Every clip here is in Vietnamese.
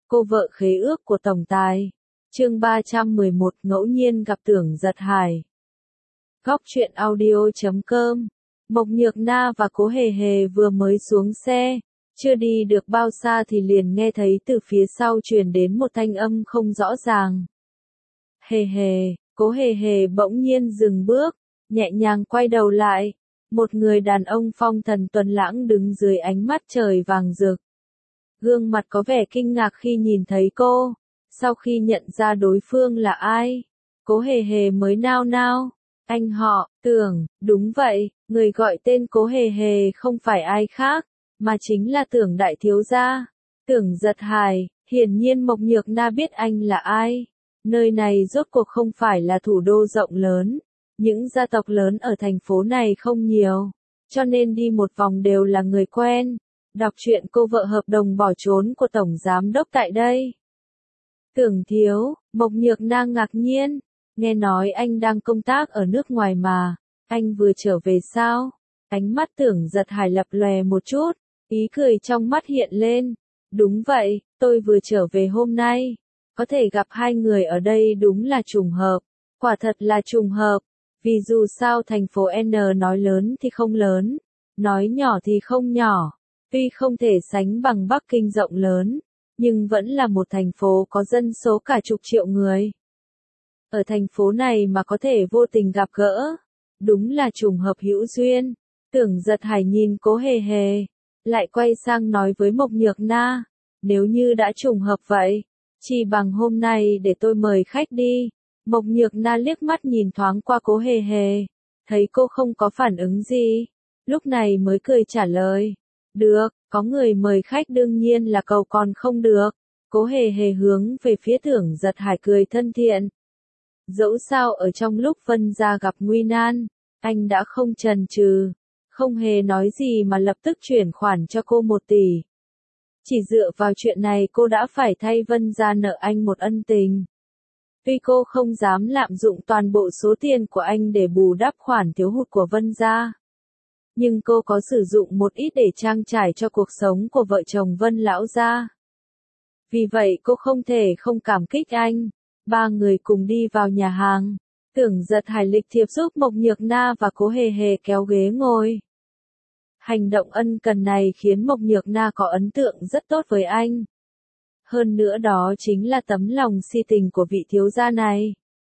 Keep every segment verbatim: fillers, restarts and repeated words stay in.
Cô vợ khế ước của tổng tài. Chương ba trăm mười một ngẫu nhiên gặp Tưởng Giật Hải. Góc truyện audio chấm com. Mộc Nhược Na và Cố Hề Hề vừa mới xuống xe, chưa đi được bao xa thì liền nghe thấy từ phía sau truyền đến một thanh âm không rõ ràng. Hề Hề, Cố Hề Hề bỗng nhiên dừng bước, nhẹ nhàng quay đầu lại. Một người đàn ông phong thần tuấn lãng đứng dưới ánh mắt trời vàng rực. Gương mặt có vẻ kinh ngạc khi nhìn thấy cô. Sau khi nhận ra đối phương là ai, Cố Hề Hề mới nao nao. Anh họ, Tưởng, đúng vậy, người gọi tên Cố Hề Hề không phải ai khác, mà chính là Tưởng đại thiếu gia. Tưởng Giật Hải. Hiển nhiên Mộc Nhược Na biết anh là ai. Nơi này rốt cuộc không phải là thủ đô rộng lớn. Những gia tộc lớn ở thành phố này không nhiều, cho nên đi một vòng đều là người quen. Đọc truyện cô vợ hợp đồng bỏ trốn của Tổng Giám Đốc tại đây. Tưởng thiếu, Mộc Nhược Na ngạc nhiên, nghe nói anh đang công tác ở nước ngoài mà, anh vừa trở về sao? Ánh mắt Tưởng Giật Hải lập lòe một chút, ý cười trong mắt hiện lên. Đúng vậy, tôi vừa trở về hôm nay, có thể gặp hai người ở đây đúng là trùng hợp, quả thật là trùng hợp. Vì dù sao thành phố N nói lớn thì không lớn, nói nhỏ thì không nhỏ, tuy không thể sánh bằng Bắc Kinh rộng lớn, nhưng vẫn là một thành phố có dân số cả chục triệu người. Ở thành phố này mà có thể vô tình gặp gỡ, đúng là trùng hợp hữu duyên. Tưởng Giật Hải nhìn Cố Hề Hề, lại quay sang nói với Mộc Nhược Na, nếu như đã trùng hợp vậy, chỉ bằng hôm nay để tôi mời khách đi. Mộc Nhược Na liếc mắt nhìn thoáng qua Cố Hề Hề, thấy cô không có phản ứng gì, lúc này mới cười trả lời. Được, có người mời khách đương nhiên là cầu còn không được. Cố Hề Hề hướng về phía Tưởng Giật Hải cười thân thiện. Dẫu sao ở trong lúc Vân gia gặp nguy nan, anh đã không chần chừ, không hề nói gì mà lập tức chuyển khoản cho cô một tỷ. Chỉ dựa vào chuyện này cô đã phải thay Vân gia nợ anh một ân tình. Tuy cô không dám lạm dụng toàn bộ số tiền của anh để bù đắp khoản thiếu hụt của Vân gia, nhưng cô có sử dụng một ít để trang trải cho cuộc sống của vợ chồng Vân lão gia. Vì vậy cô không thể không cảm kích anh. Ba người cùng đi vào nhà hàng. Tưởng Giật Hải lịch thiệp giúp Mộc Nhược Na và Cố Hề Hề kéo ghế ngồi. Hành động ân cần này khiến Mộc Nhược Na có ấn tượng rất tốt với anh. Hơn nữa đó chính là tấm lòng si tình của vị thiếu gia này.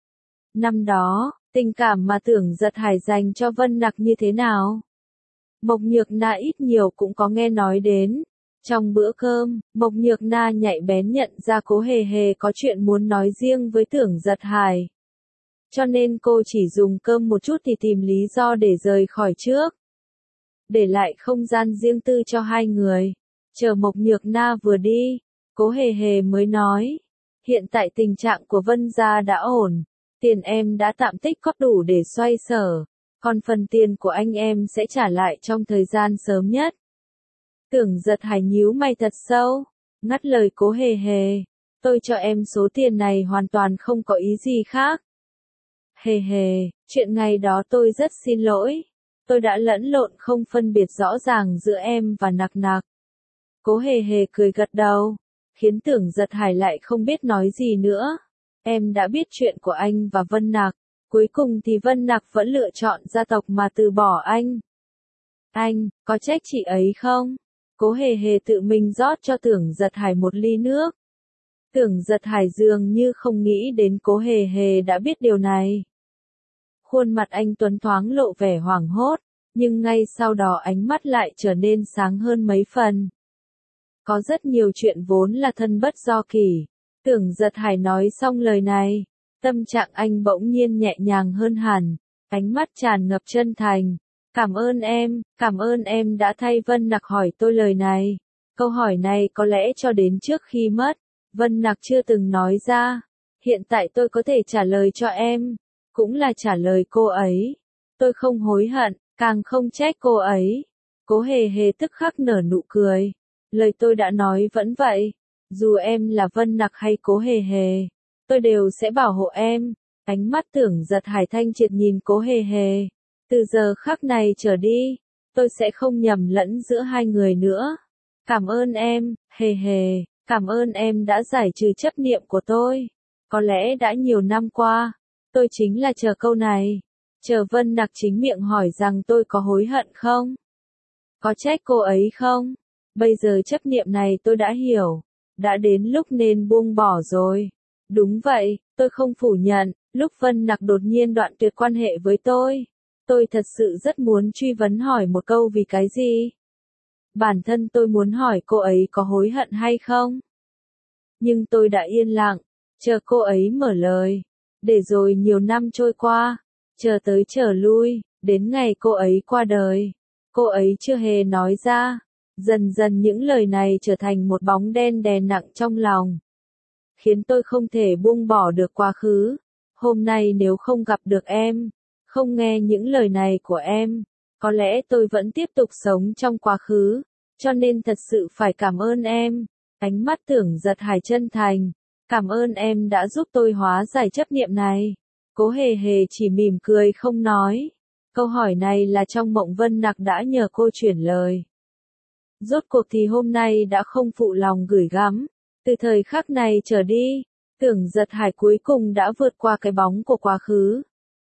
Năm đó, tình cảm mà Tưởng Giật Hải dành cho Vân Nặc như thế nào? Mộc Nhược Na ít nhiều cũng có nghe nói đến. Trong bữa cơm, Mộc Nhược Na nhạy bén nhận ra Cố Hề Hề có chuyện muốn nói riêng với Tưởng Giật Hải. Cho nên cô chỉ dùng cơm một chút thì tìm lý do để rời khỏi trước. Để lại không gian riêng tư cho hai người. Chờ Mộc Nhược Na vừa đi, Cố Hề Hề mới nói. Hiện tại tình trạng của Vân gia đã ổn. Tiền em đã tạm tích có đủ để xoay sở. Còn phần tiền của anh em sẽ trả lại trong thời gian sớm nhất. Tưởng Giật Hải nhíu mày thật sâu, ngắt lời Cố Hề Hề. Tôi cho em số tiền này hoàn toàn không có ý gì khác. Hề Hề, chuyện ngày đó tôi rất xin lỗi. Tôi đã lẫn lộn không phân biệt rõ ràng giữa em và Nặc Nặc. Cố Hề Hề cười gật đầu, khiến Tưởng Giật Hải lại không biết nói gì nữa. Em đã biết chuyện của anh và Vân Nặc. Cuối cùng thì Vân Nặc vẫn lựa chọn gia tộc mà từ bỏ anh. Anh, có trách chị ấy không? Cố Hề Hề tự mình rót cho Tưởng Giật Hải một ly nước. Tưởng Giật Hải dường như không nghĩ đến Cố Hề Hề đã biết điều này. Khuôn mặt anh tuấn thoáng lộ vẻ hoảng hốt, nhưng ngay sau đó ánh mắt lại trở nên sáng hơn mấy phần. Có rất nhiều chuyện vốn là thân bất do kỷ. Tưởng Giật Hải nói xong lời này, tâm trạng anh bỗng nhiên nhẹ nhàng hơn hẳn, ánh mắt tràn ngập chân thành. Cảm ơn em, cảm ơn em đã thay Vân Nặc hỏi tôi lời này. Câu hỏi này có lẽ cho đến trước khi mất, Vân Nặc chưa từng nói ra. Hiện tại tôi có thể trả lời cho em, cũng là trả lời cô ấy. Tôi không hối hận, càng không trách cô ấy. Cố Hề Hề tức khắc nở nụ cười. Lời tôi đã nói vẫn vậy. Dù em là Vân Nặc hay Cố Hề Hề, tôi đều sẽ bảo hộ em. Ánh mắt Tưởng Giật Hải thanh triệt nhìn Cố Hề Hề. Từ giờ khắc này trở đi, tôi sẽ không nhầm lẫn giữa hai người nữa. Cảm ơn em, Hề Hề, Cảm ơn em đã giải trừ chấp niệm của tôi. Có lẽ đã nhiều năm qua, tôi chính là chờ câu này. Chờ Vân Nặc chính miệng hỏi rằng tôi có hối hận không? Có trách cô ấy không? Bây giờ chấp niệm này tôi đã hiểu. Đã đến lúc nên buông bỏ rồi. Đúng vậy, tôi không phủ nhận, lúc Vân Nặc đột nhiên đoạn tuyệt quan hệ với tôi. Tôi thật sự rất muốn truy vấn hỏi một câu vì cái gì? Bản thân tôi muốn hỏi cô ấy có hối hận hay không? Nhưng tôi đã yên lặng, chờ cô ấy mở lời. Để rồi nhiều năm trôi qua, chờ tới chờ lui, đến ngày cô ấy qua đời. Cô ấy chưa hề nói ra. Dần dần những lời này trở thành một bóng đen đè nặng trong lòng. Khiến tôi không thể buông bỏ được quá khứ. Hôm nay nếu không gặp được em, không nghe những lời này của em, có lẽ tôi vẫn tiếp tục sống trong quá khứ. Cho nên thật sự phải cảm ơn em. Ánh mắt Tưởng Giật Hải chân thành. Cảm ơn em đã giúp tôi hóa giải chấp niệm này. Cố Hề Hề chỉ mỉm cười không nói. Câu hỏi này là trong mộng Vân Nặc đã nhờ cô chuyển lời. Rốt cuộc thì hôm nay đã không phụ lòng gửi gắm. Từ thời khắc này trở đi, Tưởng Giật Hải cuối cùng đã vượt qua cái bóng của quá khứ.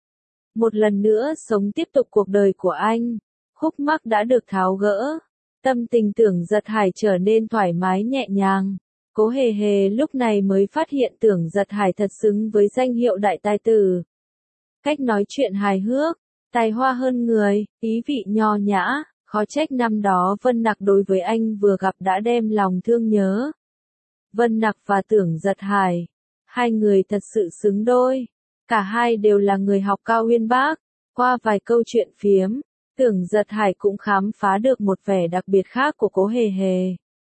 Một lần nữa sống tiếp tục cuộc đời của anh. Khúc mắc đã được tháo gỡ. Tâm tình Tưởng Giật Hải trở nên thoải mái nhẹ nhàng. Cố Hề Hề lúc này mới phát hiện Tưởng Giật Hải thật xứng với danh hiệu đại tài tử. Cách nói chuyện hài hước, tài hoa hơn người, ý vị nho nhã, khó trách năm đó Vân Nặc đối với anh vừa gặp đã đem lòng thương nhớ. Vân Nặc và Tưởng Giật Hải, hai người thật sự xứng đôi. Cả hai đều là người học cao uyên bác. Qua vài câu chuyện phiếm, Tưởng Giật Hải cũng khám phá được một vẻ đặc biệt khác của Cố Hề Hề.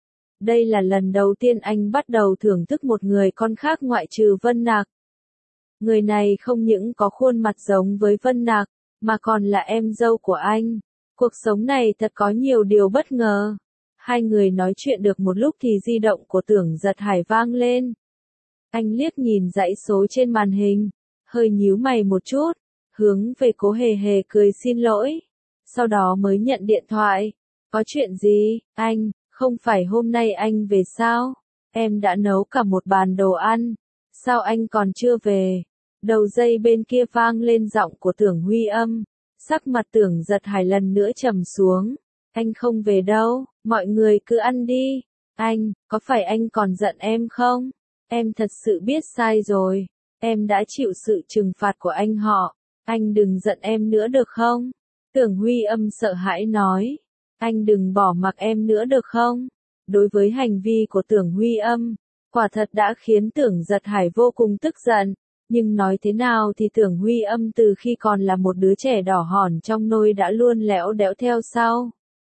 Đây là lần đầu tiên anh bắt đầu thưởng thức một người con khác ngoại trừ Vân Nặc. Người này không những có khuôn mặt giống với Vân Nặc, mà còn là em dâu của anh. Cuộc sống này thật có nhiều điều bất ngờ. Hai người nói chuyện được một lúc thì di động của Tưởng Giật Hải vang lên. Anh liếc nhìn dãy số trên màn hình, hơi nhíu mày một chút, hướng về Cố Hề Hề cười xin lỗi. Sau đó mới nhận điện thoại. Có chuyện gì, anh, không phải hôm nay anh về sao? Em đã nấu cả một bàn đồ ăn. Sao anh còn chưa về? Đầu dây bên kia vang lên giọng của Tưởng Huy Âm. Sắc mặt Tưởng Giật Hải lần nữa trầm xuống. Anh không về đâu, mọi người cứ ăn đi. Anh, có phải anh còn giận em không? Em thật sự biết sai rồi. Em đã chịu sự trừng phạt của anh họ. Anh đừng giận em nữa được không? Tưởng Huy Âm sợ hãi nói. Anh đừng bỏ mặc em nữa được không? Đối với hành vi của Tưởng Huy Âm, quả thật đã khiến Tưởng Giật Hải vô cùng tức giận. Nhưng nói thế nào thì Tưởng Huy Âm từ khi còn là một đứa trẻ đỏ hòn trong nôi đã luôn lẽo đẽo theo sau.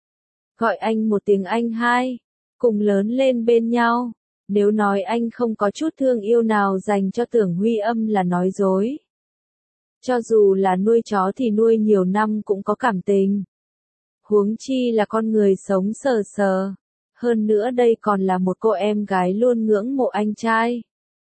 Gọi anh một tiếng anh hai, cùng lớn lên bên nhau. Nếu nói anh không có chút thương yêu nào dành cho Tưởng Huy Âm là nói dối. Cho dù là nuôi chó thì nuôi nhiều năm cũng có cảm tình. Huống chi là con người sống sờ sờ. Hơn nữa đây còn là một cô em gái luôn ngưỡng mộ anh trai.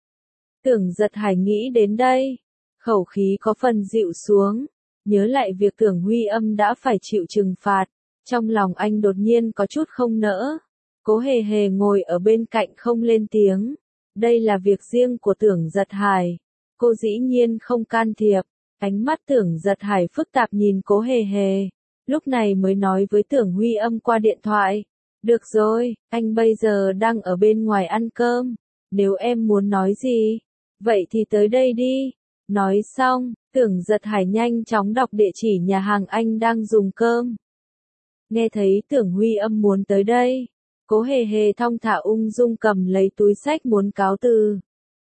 Tưởng Giật Hải nghĩ đến đây, khẩu khí có phần dịu xuống. Nhớ lại việc Tưởng Huy Âm đã phải chịu trừng phạt. Trong lòng anh đột nhiên có chút không nỡ. Cố Hề Hề ngồi ở bên cạnh không lên tiếng. Đây là việc riêng của Tưởng Giật Hải. Cô dĩ nhiên không can thiệp. Ánh mắt Tưởng Giật Hải phức tạp nhìn Cố Hề Hề. Lúc này mới nói với Tưởng Huy Âm qua điện thoại. Được rồi, anh bây giờ đang ở bên ngoài ăn cơm. Nếu em muốn nói gì, vậy thì tới đây đi. Nói xong, Tưởng Giật Hải nhanh chóng đọc địa chỉ nhà hàng anh đang dùng cơm. Nghe thấy Tưởng Huy Âm muốn tới đây, Cố Hề Hề thong thả ung dung cầm lấy túi xách muốn cáo từ.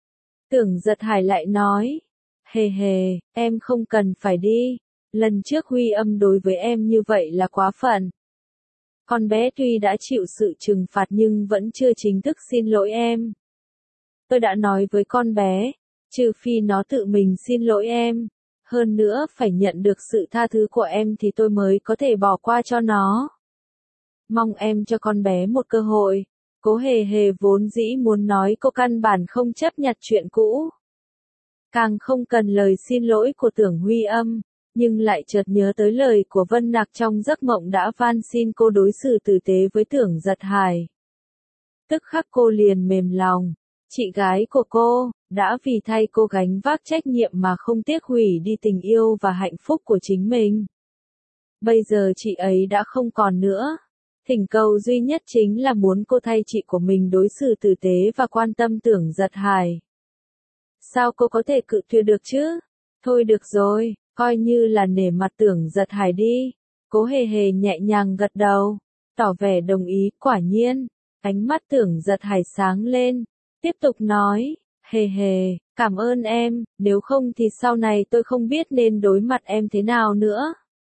Tưởng Giật Hải lại nói, Hề Hề, em không cần phải đi. Lần trước Huy Âm đối với em như vậy là quá phận. Con bé tuy đã chịu sự trừng phạt nhưng vẫn chưa chính thức xin lỗi em. Tôi đã nói với con bé, trừ phi nó tự mình xin lỗi em. Hơn nữa phải nhận được sự tha thứ của em thì tôi mới có thể bỏ qua cho nó. Mong em cho con bé một cơ hội. Cố Hề Hề vốn dĩ muốn nói cô căn bản không chấp nhặt chuyện cũ. Càng không cần lời xin lỗi của Tưởng Huy Âm, nhưng lại chợt nhớ tới lời của Vân Nặc trong giấc mộng đã van xin cô đối xử tử tế với Tưởng Giật Hải. Tức khắc cô liền mềm lòng. Chị gái của cô, đã vì thay cô gánh vác trách nhiệm mà không tiếc hủy đi tình yêu và hạnh phúc của chính mình. Bây giờ chị ấy đã không còn nữa. Thỉnh cầu duy nhất chính là muốn cô thay chị của mình đối xử tử tế và quan tâm Tưởng Giật Hải. Sao cô có thể cự tuyệt được chứ? Thôi được rồi, coi như là nể mặt Tưởng Giật Hải đi. Cố Hề Hề nhẹ nhàng gật đầu, tỏ vẻ đồng ý. Quả nhiên, ánh mắt Tưởng Giật Hải sáng lên, tiếp tục nói, Hề Hề, cảm ơn em, nếu không thì sau này tôi không biết nên đối mặt em thế nào nữa.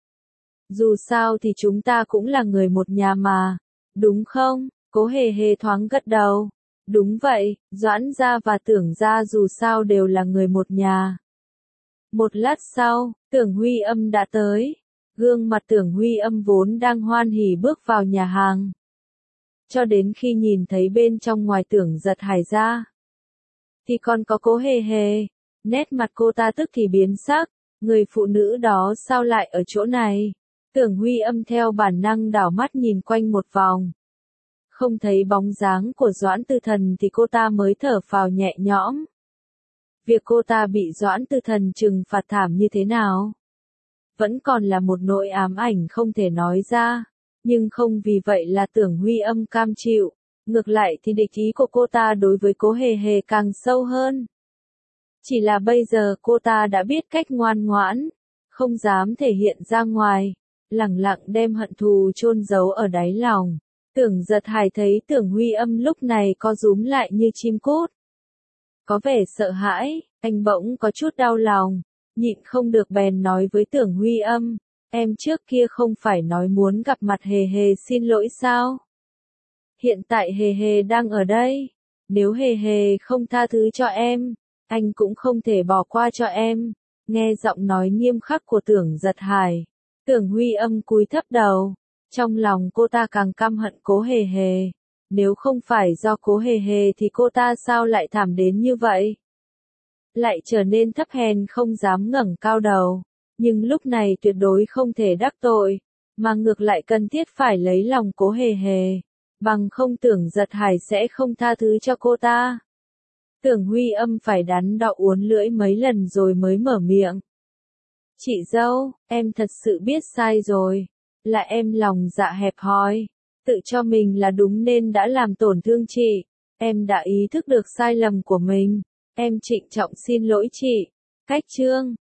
Dù sao thì chúng ta cũng là người một nhà mà, đúng không? Cố Hề Hề thoáng gật đầu. Đúng vậy, Doãn gia và Tưởng gia dù sao đều là người một nhà. Một lát sau, Tưởng Huy Âm đã tới. Gương mặt Tưởng Huy Âm vốn đang hoan hỉ bước vào nhà hàng. Cho đến khi nhìn thấy bên trong ngoài Tưởng Giật Hải ra, thì còn có Cố Hề Hề. Nét mặt cô ta tức thì biến sắc. Người phụ nữ đó sao lại ở chỗ này? Tưởng Huy Âm theo bản năng đảo mắt nhìn quanh một vòng. Không thấy bóng dáng của Doãn Tư Thần thì cô ta mới thở phào nhẹ nhõm. Việc cô ta bị Doãn Tư Thần trừng phạt thảm như thế nào? Vẫn còn là một nỗi ám ảnh không thể nói ra. Nhưng không vì vậy là Tưởng Huy Âm cam chịu. Ngược lại thì địch ý của cô ta đối với Cố Hề Hề càng sâu hơn. Chỉ là bây giờ cô ta đã biết cách ngoan ngoãn, không dám thể hiện ra ngoài, lẳng lặng đem hận thù chôn giấu ở đáy lòng. Tưởng Giật Hải thấy Tưởng Huy Âm lúc này co rúm lại như chim cút. Có vẻ sợ hãi, anh bỗng có chút đau lòng, nhịn không được bèn nói với Tưởng Huy Âm, em trước kia không phải nói muốn gặp mặt Hề Hề xin lỗi sao? Hiện tại Hề Hề đang ở đây, nếu Hề Hề không tha thứ cho em, anh cũng không thể bỏ qua cho em. Nghe giọng nói nghiêm khắc của Tưởng Giật Hải, Tưởng Huy Âm cúi thấp đầu. Trong lòng cô ta càng căm hận Cố Hề Hề. Nếu không phải do Cố Hề Hề thì cô ta sao lại thảm đến như vậy? Lại trở nên thấp hèn không dám ngẩng cao đầu. Nhưng lúc này tuyệt đối không thể đắc tội, mà ngược lại cần thiết phải lấy lòng Cố Hề Hề. Bằng không Tưởng Giật Hải sẽ không tha thứ cho cô ta. Tưởng Huy Âm phải đắn đo uốn lưỡi mấy lần rồi mới mở miệng. Chị dâu, em thật sự biết sai rồi. Là em lòng dạ hẹp hòi, tự cho mình là đúng nên đã làm tổn thương chị. Em đã ý thức được sai lầm của mình. Em trịnh trọng xin lỗi chị. Cách chương